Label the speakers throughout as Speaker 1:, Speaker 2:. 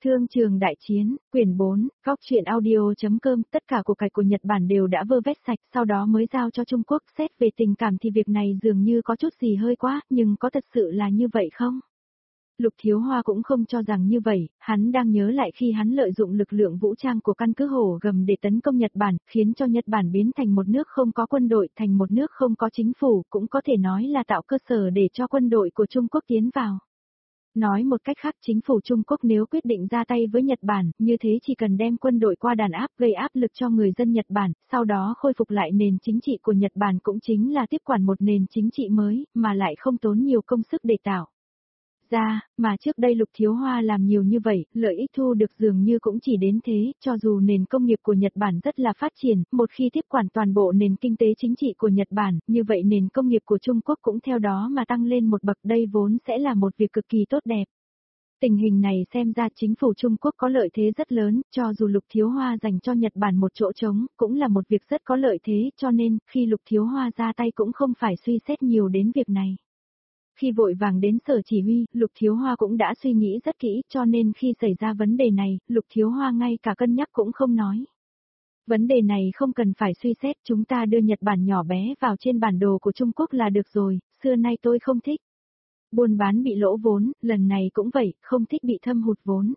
Speaker 1: Thương trường đại chiến, quyển 4, góc truyện audio.com, tất cả của cải của Nhật Bản đều đã vơ vét sạch, sau đó mới giao cho Trung Quốc. Xét về tình cảm thì việc này dường như có chút gì hơi quá, nhưng có thật sự là như vậy không? Lục Thiếu Hoa cũng không cho rằng như vậy, hắn đang nhớ lại khi hắn lợi dụng lực lượng vũ trang của căn cứ Hổ Gầm để tấn công Nhật Bản, khiến cho Nhật Bản biến thành một nước không có quân đội, thành một nước không có chính phủ, cũng có thể nói là tạo cơ sở để cho quân đội của Trung Quốc tiến vào. Nói một cách khác, chính phủ Trung Quốc nếu quyết định ra tay với Nhật Bản, như thế chỉ cần đem quân đội qua đàn áp gây áp lực cho người dân Nhật Bản, sau đó khôi phục lại nền chính trị của Nhật Bản cũng chính là tiếp quản một nền chính trị mới, mà lại không tốn nhiều công sức để tạo ra, mà trước đây Lục Thiếu Hoa làm nhiều như vậy, lợi ích thu được dường như cũng chỉ đến thế, cho dù nền công nghiệp của Nhật Bản rất là phát triển, một khi tiếp quản toàn bộ nền kinh tế chính trị của Nhật Bản, như vậy nền công nghiệp của Trung Quốc cũng theo đó mà tăng lên một bậc, đây vốn sẽ là một việc cực kỳ tốt đẹp. Tình hình này xem ra chính phủ Trung Quốc có lợi thế rất lớn, cho dù Lục Thiếu Hoa dành cho Nhật Bản một chỗ trống, cũng là một việc rất có lợi thế, cho nên, khi Lục Thiếu Hoa ra tay cũng không phải suy xét nhiều đến việc này. Khi vội vàng đến sở chỉ huy, Lục Thiếu Hoa cũng đã suy nghĩ rất kỹ, cho nên khi xảy ra vấn đề này, Lục Thiếu Hoa ngay cả cân nhắc cũng không nói. Vấn đề này không cần phải suy xét, chúng ta đưa Nhật Bản nhỏ bé vào trên bản đồ của Trung Quốc là được rồi, xưa nay tôi không thích buôn bán bị lỗ vốn, lần này cũng vậy, không thích bị thâm hụt vốn.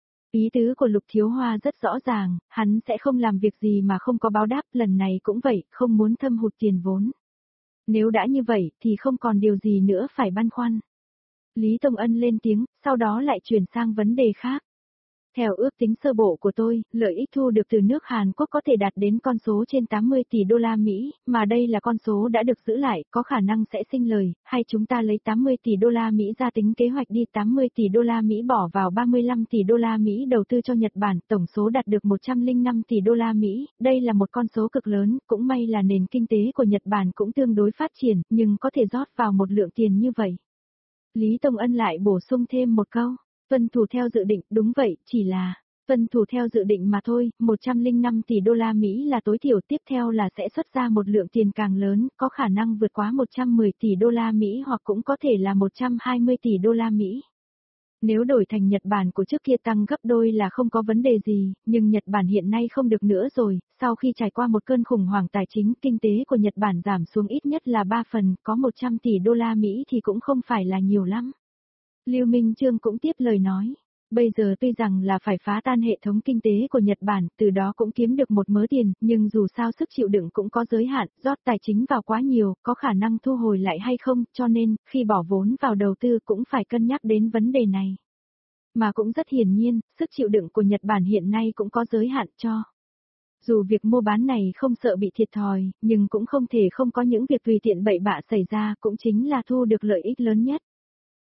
Speaker 1: Ý tứ của Lục Thiếu Hoa rất rõ ràng, hắn sẽ không làm việc gì mà không có báo đáp, lần này cũng vậy, không muốn thâm hụt tiền vốn. Nếu đã như vậy, thì không còn điều gì nữa phải băn khoăn. Lý Tông Ân lên tiếng, sau đó lại chuyển sang vấn đề khác. Theo ước tính sơ bộ của tôi, lợi ích thu được từ nước Hàn Quốc có thể đạt đến con số trên 80 tỷ đô la Mỹ, mà đây là con số đã được giữ lại, có khả năng sẽ sinh lời, hay chúng ta lấy 80 tỷ đô la Mỹ ra tính kế hoạch đi, 80 tỷ đô la Mỹ bỏ vào 35 tỷ đô la Mỹ đầu tư cho Nhật Bản, tổng số đạt được 105 tỷ đô la Mỹ, đây là một con số cực lớn, cũng may là nền kinh tế của Nhật Bản cũng tương đối phát triển, nhưng có thể rót vào một lượng tiền như vậy. Lý Tông Ân lại bổ sung thêm một câu. Tuân thủ theo dự định, đúng vậy, chỉ là tuân thủ theo dự định mà thôi, 105 tỷ đô la Mỹ là tối thiểu, tiếp theo là sẽ xuất ra một lượng tiền càng lớn, có khả năng vượt quá 110 tỷ đô la Mỹ hoặc cũng có thể là 120 tỷ đô la Mỹ. Nếu đổi thành Nhật Bản của trước kia tăng gấp đôi là không có vấn đề gì, nhưng Nhật Bản hiện nay không được nữa rồi, sau khi trải qua một cơn khủng hoảng tài chính, kinh tế của Nhật Bản giảm xuống ít nhất là 3 phần, có 100 tỷ đô la Mỹ thì cũng không phải là nhiều lắm. Lưu Minh Chương cũng tiếp lời nói, bây giờ tuy rằng là phải phá tan hệ thống kinh tế của Nhật Bản, từ đó cũng kiếm được một mớ tiền, nhưng dù sao sức chịu đựng cũng có giới hạn, rót tài chính vào quá nhiều, có khả năng thu hồi lại hay không, cho nên, khi bỏ vốn vào đầu tư cũng phải cân nhắc đến vấn đề này. Mà cũng rất hiển nhiên, sức chịu đựng của Nhật Bản hiện nay cũng có giới hạn cho. Dù việc mua bán này không sợ bị thiệt thòi, nhưng cũng không thể không có những việc tùy tiện bậy bạ xảy ra, cũng chính là thu được lợi ích lớn nhất.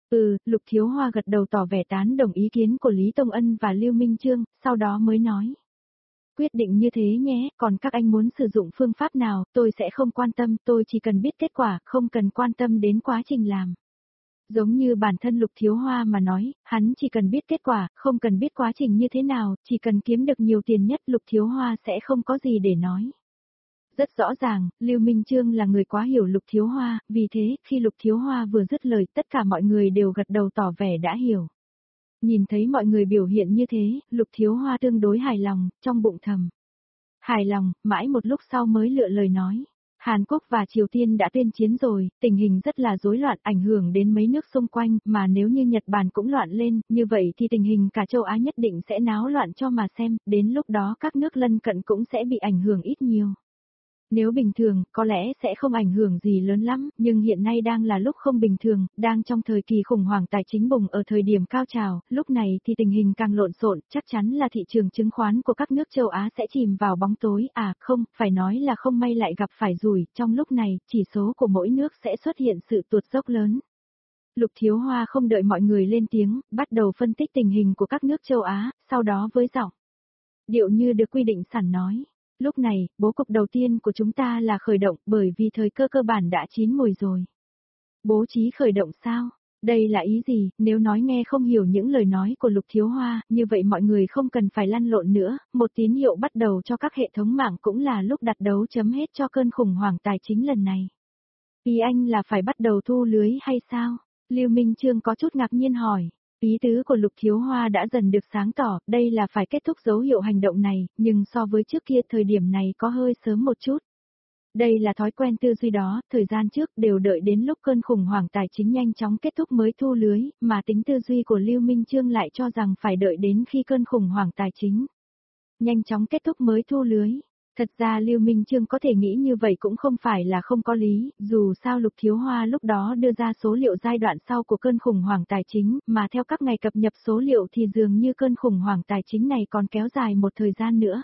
Speaker 1: Lục Thiếu Hoa gật đầu tỏ vẻ tán đồng ý kiến của Lý Tông Ân và Lưu Minh Chương, sau đó mới nói. Quyết định như thế nhé, còn các anh muốn sử dụng phương pháp nào, tôi sẽ không quan tâm, tôi chỉ cần biết kết quả, không cần quan tâm đến quá trình làm. Giống như bản thân Lục Thiếu Hoa mà nói, hắn chỉ cần biết kết quả, không cần biết quá trình như thế nào, chỉ cần kiếm được nhiều tiền nhất, Lục Thiếu Hoa sẽ không có gì để nói. Rất rõ ràng, Lưu Minh Chương là người quá hiểu Lục Thiếu Hoa, vì thế, khi Lục Thiếu Hoa vừa dứt lời, tất cả mọi người đều gật đầu tỏ vẻ đã hiểu. Nhìn thấy mọi người biểu hiện như thế, Lục Thiếu Hoa tương đối hài lòng, trong bụng thầm. Hài lòng, mãi một lúc sau mới lựa lời nói. Hàn Quốc và Triều Tiên đã tuyên chiến rồi, tình hình rất là rối loạn, ảnh hưởng đến mấy nước xung quanh, mà nếu như Nhật Bản cũng loạn lên, như vậy thì tình hình cả châu Á nhất định sẽ náo loạn cho mà xem, đến lúc đó các nước lân cận cũng sẽ bị ảnh hưởng ít nhiều. Nếu bình thường, có lẽ sẽ không ảnh hưởng gì lớn lắm, nhưng hiện nay đang là lúc không bình thường, đang trong thời kỳ khủng hoảng tài chính bùng ở thời điểm cao trào, lúc này thì tình hình càng lộn xộn, chắc chắn là thị trường chứng khoán của các nước châu Á sẽ chìm vào bóng tối, không, phải nói là không may lại gặp phải rủi, trong lúc này, chỉ số của mỗi nước sẽ xuất hiện sự tuột dốc lớn. Lục Thiếu Hoa không đợi mọi người lên tiếng, bắt đầu phân tích tình hình của các nước châu Á, sau đó với giọng điệu như được quy định sẵn nói. Lúc này, bố cục đầu tiên của chúng ta là khởi động, bởi vì thời cơ cơ bản đã chín mùi rồi. Bố trí khởi động sao? Đây là ý gì? Nếu nói nghe không hiểu những lời nói của Lục Thiếu Hoa, như vậy mọi người không cần phải lăn lộn nữa, một tín hiệu bắt đầu cho các hệ thống mạng cũng là lúc đặt dấu chấm hết cho cơn khủng hoảng tài chính lần này. Ý anh là phải bắt đầu thu lưới hay sao? Lưu Minh Chương có chút ngạc nhiên hỏi. Ý tứ của Lục Thiếu Hoa đã dần được sáng tỏ, đây là phải kết thúc dấu hiệu hành động này, nhưng so với trước kia thời điểm này có hơi sớm một chút. Đây là thói quen tư duy đó, thời gian trước đều đợi đến lúc cơn khủng hoảng tài chính nhanh chóng kết thúc mới thu lưới, mà tính tư duy của Lưu Minh Chương lại cho rằng phải đợi đến khi cơn khủng hoảng tài chính nhanh chóng kết thúc mới thu lưới. Thật ra Lưu Minh Chương có thể nghĩ như vậy cũng không phải là không có lý, dù sao Lục Thiếu Hoa lúc đó đưa ra số liệu giai đoạn sau của cơn khủng hoảng tài chính, mà theo các ngày cập nhật số liệu thì dường như cơn khủng hoảng tài chính này còn kéo dài một thời gian nữa.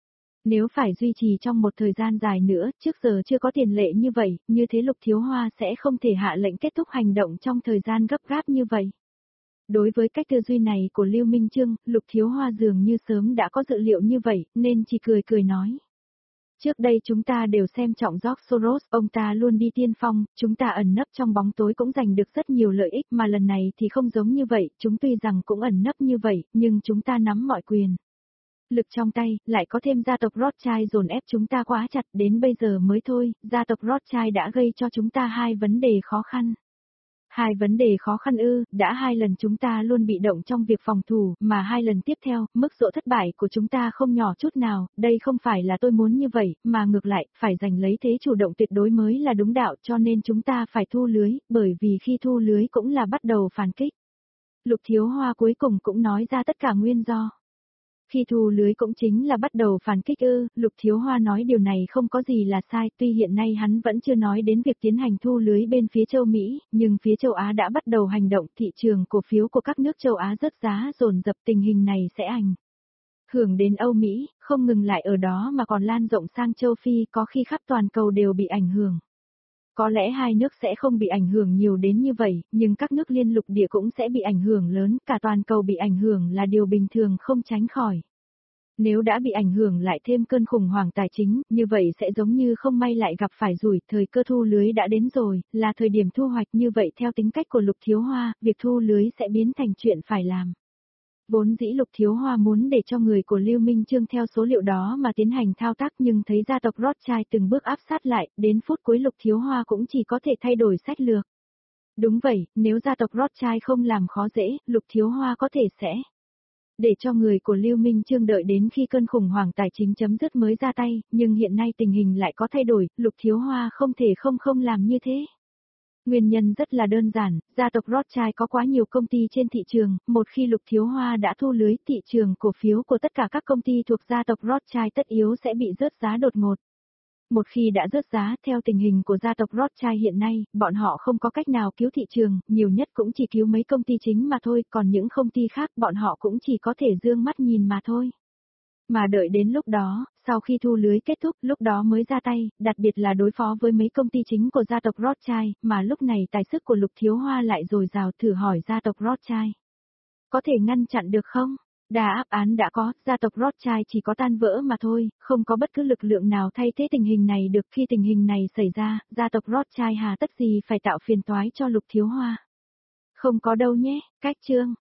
Speaker 1: Nếu phải duy trì trong một thời gian dài nữa, trước giờ chưa có tiền lệ như vậy, như thế Lục Thiếu Hoa sẽ không thể hạ lệnh kết thúc hành động trong thời gian gấp gáp như vậy. Đối với cách tư duy này của Lưu Minh Chương, Lục Thiếu Hoa dường như sớm đã có dự liệu như vậy, nên chỉ cười cười nói. Trước đây chúng ta đều xem trọng George Soros, ông ta luôn đi tiên phong, chúng ta ẩn nấp trong bóng tối cũng giành được rất nhiều lợi ích mà lần này thì không giống như vậy, chúng tuy rằng cũng ẩn nấp như vậy, nhưng chúng ta nắm mọi quyền. Lực trong tay, lại có thêm gia tộc Rothschild dồn ép chúng ta quá chặt đến bây giờ mới thôi, gia tộc Rothschild đã gây cho chúng ta hai vấn đề khó khăn. Hai vấn đề khó khăn đã hai lần chúng ta luôn bị động trong việc phòng thủ, mà hai lần tiếp theo, mức độ thất bại của chúng ta không nhỏ chút nào, đây không phải là tôi muốn như vậy, mà ngược lại, phải giành lấy thế chủ động tuyệt đối mới là đúng đạo cho nên chúng ta phải thu lưới, bởi vì khi thu lưới cũng là bắt đầu phản kích. Lục Thiếu Hoa cuối cùng cũng nói ra tất cả nguyên do. Khi thu lưới cũng chính là bắt đầu phản kích Lục Thiếu Hoa nói điều này không có gì là sai, tuy hiện nay hắn vẫn chưa nói đến việc tiến hành thu lưới bên phía châu Mỹ, nhưng phía châu Á đã bắt đầu hành động, thị trường cổ phiếu của các nước châu Á rớt giá dồn dập, tình hình này sẽ ảnh hưởng đến Âu Mỹ, không ngừng lại ở đó mà còn lan rộng sang châu Phi, có khi khắp toàn cầu đều bị ảnh hưởng. Có lẽ hai nước sẽ không bị ảnh hưởng nhiều đến như vậy, nhưng các nước liên lục địa cũng sẽ bị ảnh hưởng lớn, cả toàn cầu bị ảnh hưởng là điều bình thường không tránh khỏi. Nếu đã bị ảnh hưởng lại thêm cơn khủng hoảng tài chính, như vậy sẽ giống như không may lại gặp phải rủi, thời cơ thu lưới đã đến rồi, là thời điểm thu hoạch như vậy theo tính cách của Lục Thiếu Hoa, việc thu lưới sẽ biến thành chuyện phải làm. Vốn dĩ Lục Thiếu Hoa muốn để cho người của Lưu Minh Chương theo số liệu đó mà tiến hành thao tác nhưng thấy gia tộc Rothschild từng bước áp sát lại, đến phút cuối Lục Thiếu Hoa cũng chỉ có thể thay đổi sách lược. Đúng vậy, nếu gia tộc Rothschild không làm khó dễ, Lục Thiếu Hoa có thể sẽ để cho người của Lưu Minh Chương đợi đến khi cơn khủng hoảng tài chính chấm dứt mới ra tay, nhưng hiện nay tình hình lại có thay đổi, Lục Thiếu Hoa không thể không làm như thế. Nguyên nhân rất là đơn giản, gia tộc Rothschild có quá nhiều công ty trên thị trường, một khi Lục Thiếu Hoa đã thu lưới, thị trường cổ phiếu của tất cả các công ty thuộc gia tộc Rothschild tất yếu sẽ bị rớt giá đột ngột. Một khi đã rớt giá, theo tình hình của gia tộc Rothschild hiện nay, bọn họ không có cách nào cứu thị trường, nhiều nhất cũng chỉ cứu mấy công ty chính mà thôi, còn những công ty khác bọn họ cũng chỉ có thể dương mắt nhìn mà thôi. Mà đợi đến lúc đó, sau khi thu lưới kết thúc, lúc đó mới ra tay, đặc biệt là đối phó với mấy công ty chính của gia tộc Rothschild, mà lúc này tài sức của Lục Thiếu Hoa lại dồi dào, thử hỏi gia tộc Rothschild. Có thể ngăn chặn được không? Đà áp án đã có, gia tộc Rothschild chỉ có tan vỡ mà thôi, không có bất cứ lực lượng nào thay thế tình hình này được. Khi tình hình này xảy ra, gia tộc Rothschild hà tất gì phải tạo phiền toái cho Lục Thiếu Hoa. Không có đâu nhé, cách chương.